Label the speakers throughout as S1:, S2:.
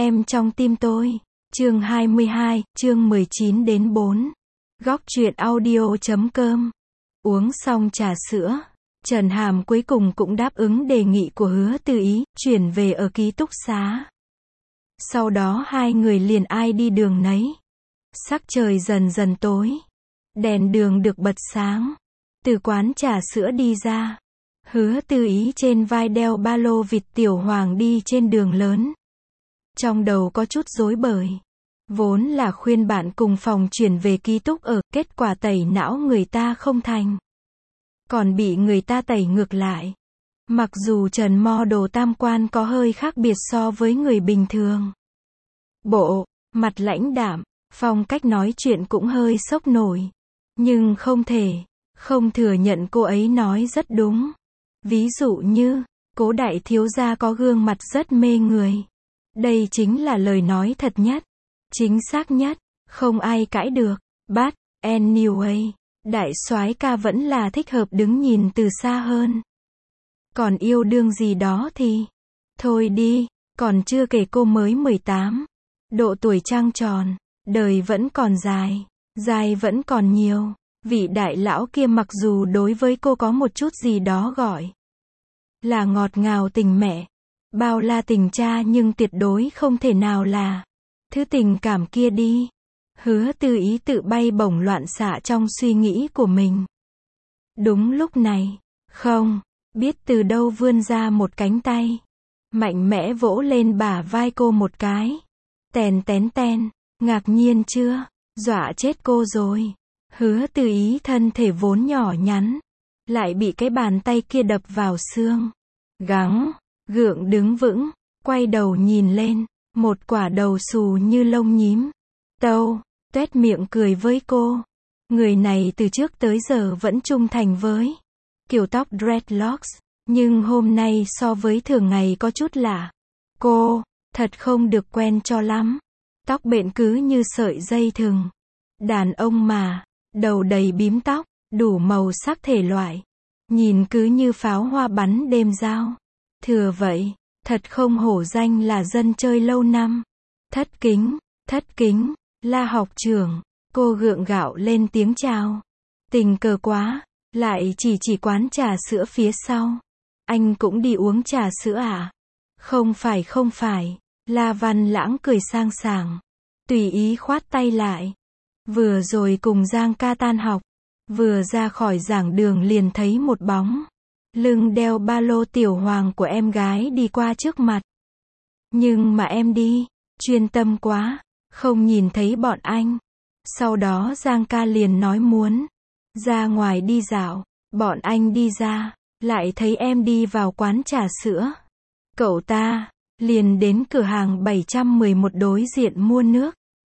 S1: Em trong tim tôi. Chương 22, chương 19 đến 4. Góc truyện audio.com. Uống xong trà sữa, Trần Hàm cuối cùng cũng đáp ứng đề nghị của Hứa Tư Ý, chuyển về ở ký túc xá. Sau đó hai người liền ai đi đường nấy. Sắc trời dần dần tối. Đèn đường được bật sáng. Từ quán trà sữa đi ra. Hứa Tư Ý trên vai đeo ba lô vịt tiểu hoàng đi trên đường lớn. Trong đầu có chút rối bời. Vốn là khuyên bạn cùng phòng chuyển về ký túc ở, kết quả tẩy não người ta không thành. Còn bị người ta tẩy ngược lại. Mặc dù Trần model tam quan có hơi khác biệt so với người bình thường. Bộ, mặt lãnh đạm, phong cách nói chuyện cũng hơi sốc nổi. Nhưng không thừa nhận cô ấy nói rất đúng. Ví dụ như, Cố đại thiếu gia có gương mặt rất mê người. Đây chính là lời nói thật nhất. Chính xác nhất, không ai cãi được. But, anyway, đại soái ca vẫn là thích hợp đứng nhìn từ xa hơn. Còn yêu đương gì đó thì, thôi đi, còn chưa kể cô mới 18. Độ tuổi trăng tròn, đời vẫn còn dài vẫn còn nhiều. Vị đại lão kia mặc dù đối với cô có một chút gì đó gọi là ngọt ngào tình mẹ, bao la tình cha, nhưng tuyệt đối không thể nào là thứ tình cảm kia đi. Hứa Tư Ý tự bay bổng loạn xạ trong suy nghĩ của mình. Đúng lúc này, không biết từ đâu vươn ra một cánh tay, mạnh mẽ vỗ lên bả vai cô một cái. Tèn tén ten, ngạc nhiên chưa? Dọa chết cô rồi. Hứa Tư Ý thân thể vốn nhỏ nhắn, lại bị cái bàn tay kia đập vào xương. Gắng gượng đứng vững, quay đầu nhìn lên, một quả đầu xù như lông nhím. Tuét miệng cười với cô. Người này từ trước tới giờ vẫn trung thành với kiểu tóc dreadlocks, nhưng hôm nay so với thường ngày có chút lạ. Cô thật không được quen cho lắm. Tóc bện cứ như sợi dây thừng. Đàn ông mà, đầu đầy bím tóc, đủ màu sắc thể loại. Nhìn cứ như pháo hoa bắn đêm giao. Thừa vậy, thật không hổ danh là dân chơi lâu năm. Thất kính, La học trưởng. Cô gượng gạo lên tiếng chào. Tình cờ quá, lại chỉ quán trà sữa phía sau. Anh cũng đi uống trà sữa à? Không phải. La Văn Lãng cười sang sảng, tùy ý khoát tay lại. Vừa rồi cùng Giang ca tan học, vừa ra khỏi giảng đường liền thấy một bóng lưng đeo ba lô tiểu hoàng của em gái đi qua trước mặt. Nhưng mà em đi chuyên tâm quá, không nhìn thấy bọn anh. Sau đó Giang ca liền nói muốn ra ngoài đi dạo. Bọn anh đi ra, lại thấy em đi vào quán trà sữa. Cậu ta liền đến cửa hàng 711 đối diện mua nước.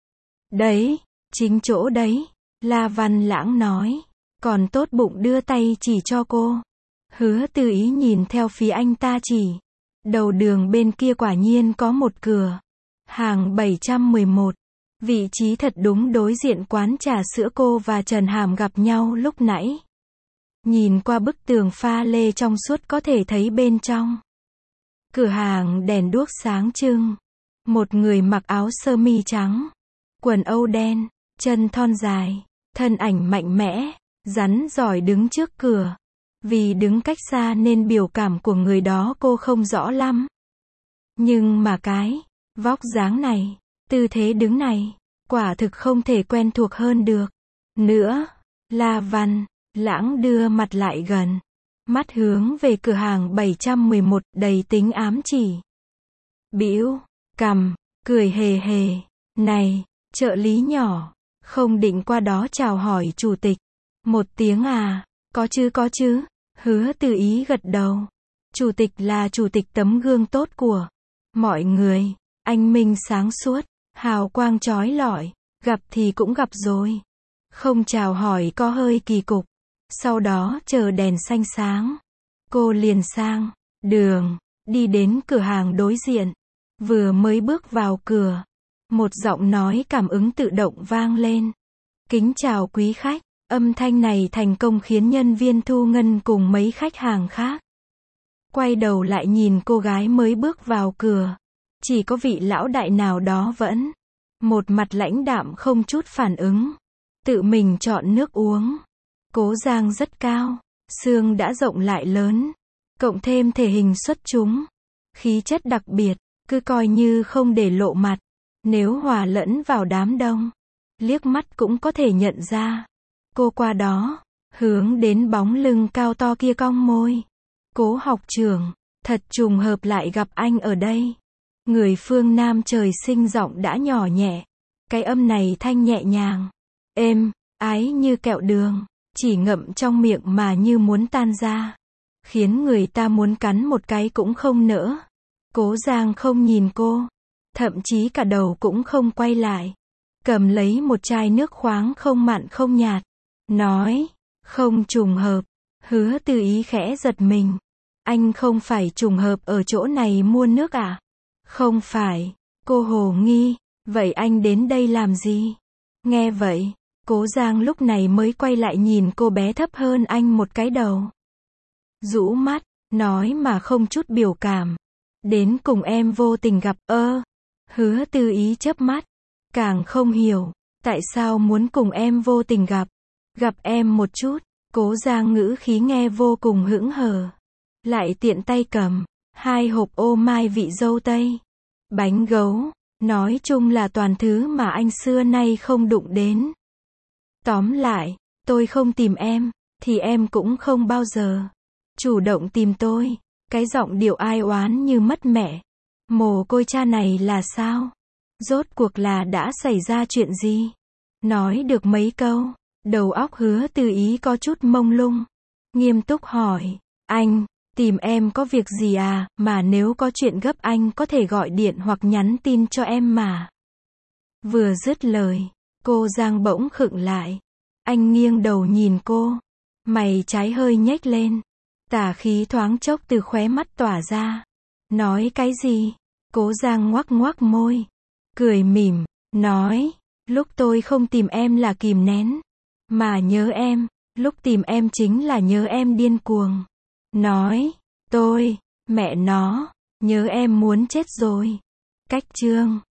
S1: Đấy, chính chỗ đấy, La Văn Lãng nói. Còn tốt bụng đưa tay chỉ cho cô. Hứa Tư Ý nhìn theo phía anh ta chỉ. Đầu đường bên kia quả nhiên có một cửa hàng 711. Vị trí thật đúng đối diện quán trà sữa cô và Trần Hàm gặp nhau lúc nãy. Nhìn qua bức tường pha lê trong suốt có thể thấy bên trong cửa hàng đèn đuốc sáng trưng. Một người mặc áo sơ mi trắng, quần âu đen, chân thon dài, thân ảnh mạnh mẽ, rắn giỏi đứng trước cửa. Vì đứng cách xa nên biểu cảm của người đó cô không rõ lắm. Nhưng mà cái vóc dáng này, tư thế đứng này, quả thực không thể quen thuộc hơn được. Nữa, La Văn Lãng đưa mặt lại gần, mắt hướng về cửa hàng 711 đầy tính ám chỉ. Bĩu cằm, cười hề hề. Này, trợ lý nhỏ, không định qua đó chào hỏi chủ tịch một tiếng à? Có chứ. Hứa Tư Ý gật đầu. Chủ tịch là chủ tịch, tấm gương tốt của mọi người. Anh minh sáng suốt, hào quang chói lọi. Gặp thì cũng gặp rồi, không chào hỏi có hơi kỳ cục. Sau đó chờ đèn xanh sáng, cô liền sang đường, đi đến cửa hàng đối diện. Vừa mới bước vào cửa, một giọng nói cảm ứng tự động vang lên. Kính chào quý khách. Âm thanh này thành công khiến nhân viên thu ngân cùng mấy khách hàng khác quay đầu lại nhìn cô gái mới bước vào cửa. Chỉ có vị lão đại nào đó vẫn một mặt lãnh đạm không chút phản ứng. Tự mình chọn nước uống. Cố Giang rất cao. Xương đã rộng lại lớn. Cộng thêm thể hình xuất chúng. Khí chất đặc biệt. Cứ coi như không để lộ mặt. Nếu hòa lẫn vào đám đông. Liếc mắt cũng có thể nhận ra. Cô qua đó. Hướng đến bóng lưng cao to kia cong môi. Cố học trưởng. Thật trùng hợp lại gặp anh ở đây. Người phương Nam trời sinh giọng đã nhỏ nhẹ. Cái âm này thanh nhẹ nhàng. Êm, ái như kẹo đường. Chỉ ngậm trong miệng mà như muốn tan ra. Khiến người ta muốn cắn một cái cũng không nỡ. Cố Giang không nhìn cô. Thậm chí cả đầu cũng không quay lại. Cầm lấy một chai nước khoáng không mặn không nhạt. Nói, không trùng hợp. Hứa Tư Ý khẽ giật mình. Anh không phải trùng hợp ở chỗ này mua nước à? Không phải. Cô hồ nghi. Vậy anh đến đây làm gì? Nghe vậy, Cố Giang lúc này mới quay lại nhìn cô bé thấp hơn anh một cái đầu. Rũ mắt, nói mà không chút biểu cảm. Đến cùng em vô tình gặp, Hứa Tư Ý chớp mắt. Càng không hiểu, tại sao muốn cùng em vô tình gặp. Gặp em một chút, Cố Giang ngữ khí nghe vô cùng hững hờ. Lại tiện tay cầm 2 hộp ô mai vị dâu tây, bánh gấu, nói chung là toàn thứ mà anh xưa nay không đụng đến. Tóm lại, tôi không tìm em, thì em cũng không bao giờ chủ động tìm tôi. Cái giọng điệu ai oán như mất mẹ. Mồ côi cha này là sao? Rốt cuộc là đã xảy ra chuyện gì? Nói được mấy câu, đầu óc Hứa Tư Ý có chút mông lung. Nghiêm túc hỏi, anh tìm em có việc gì à, mà nếu có chuyện gấp anh có thể gọi điện hoặc nhắn tin cho em mà. Vừa dứt lời, cô Giang bỗng khựng lại. Anh nghiêng đầu nhìn cô. Mày trái hơi nhếch lên. Tà khí thoáng chốc từ khóe mắt tỏa ra. Nói cái gì? Cố Giang ngoác ngoác môi. Cười mỉm, nói, lúc tôi không tìm em là kìm nén. Mà nhớ em, lúc tìm em chính là nhớ em điên cuồng. Nói, tôi, mẹ nó, nhớ em muốn chết rồi. Cách chương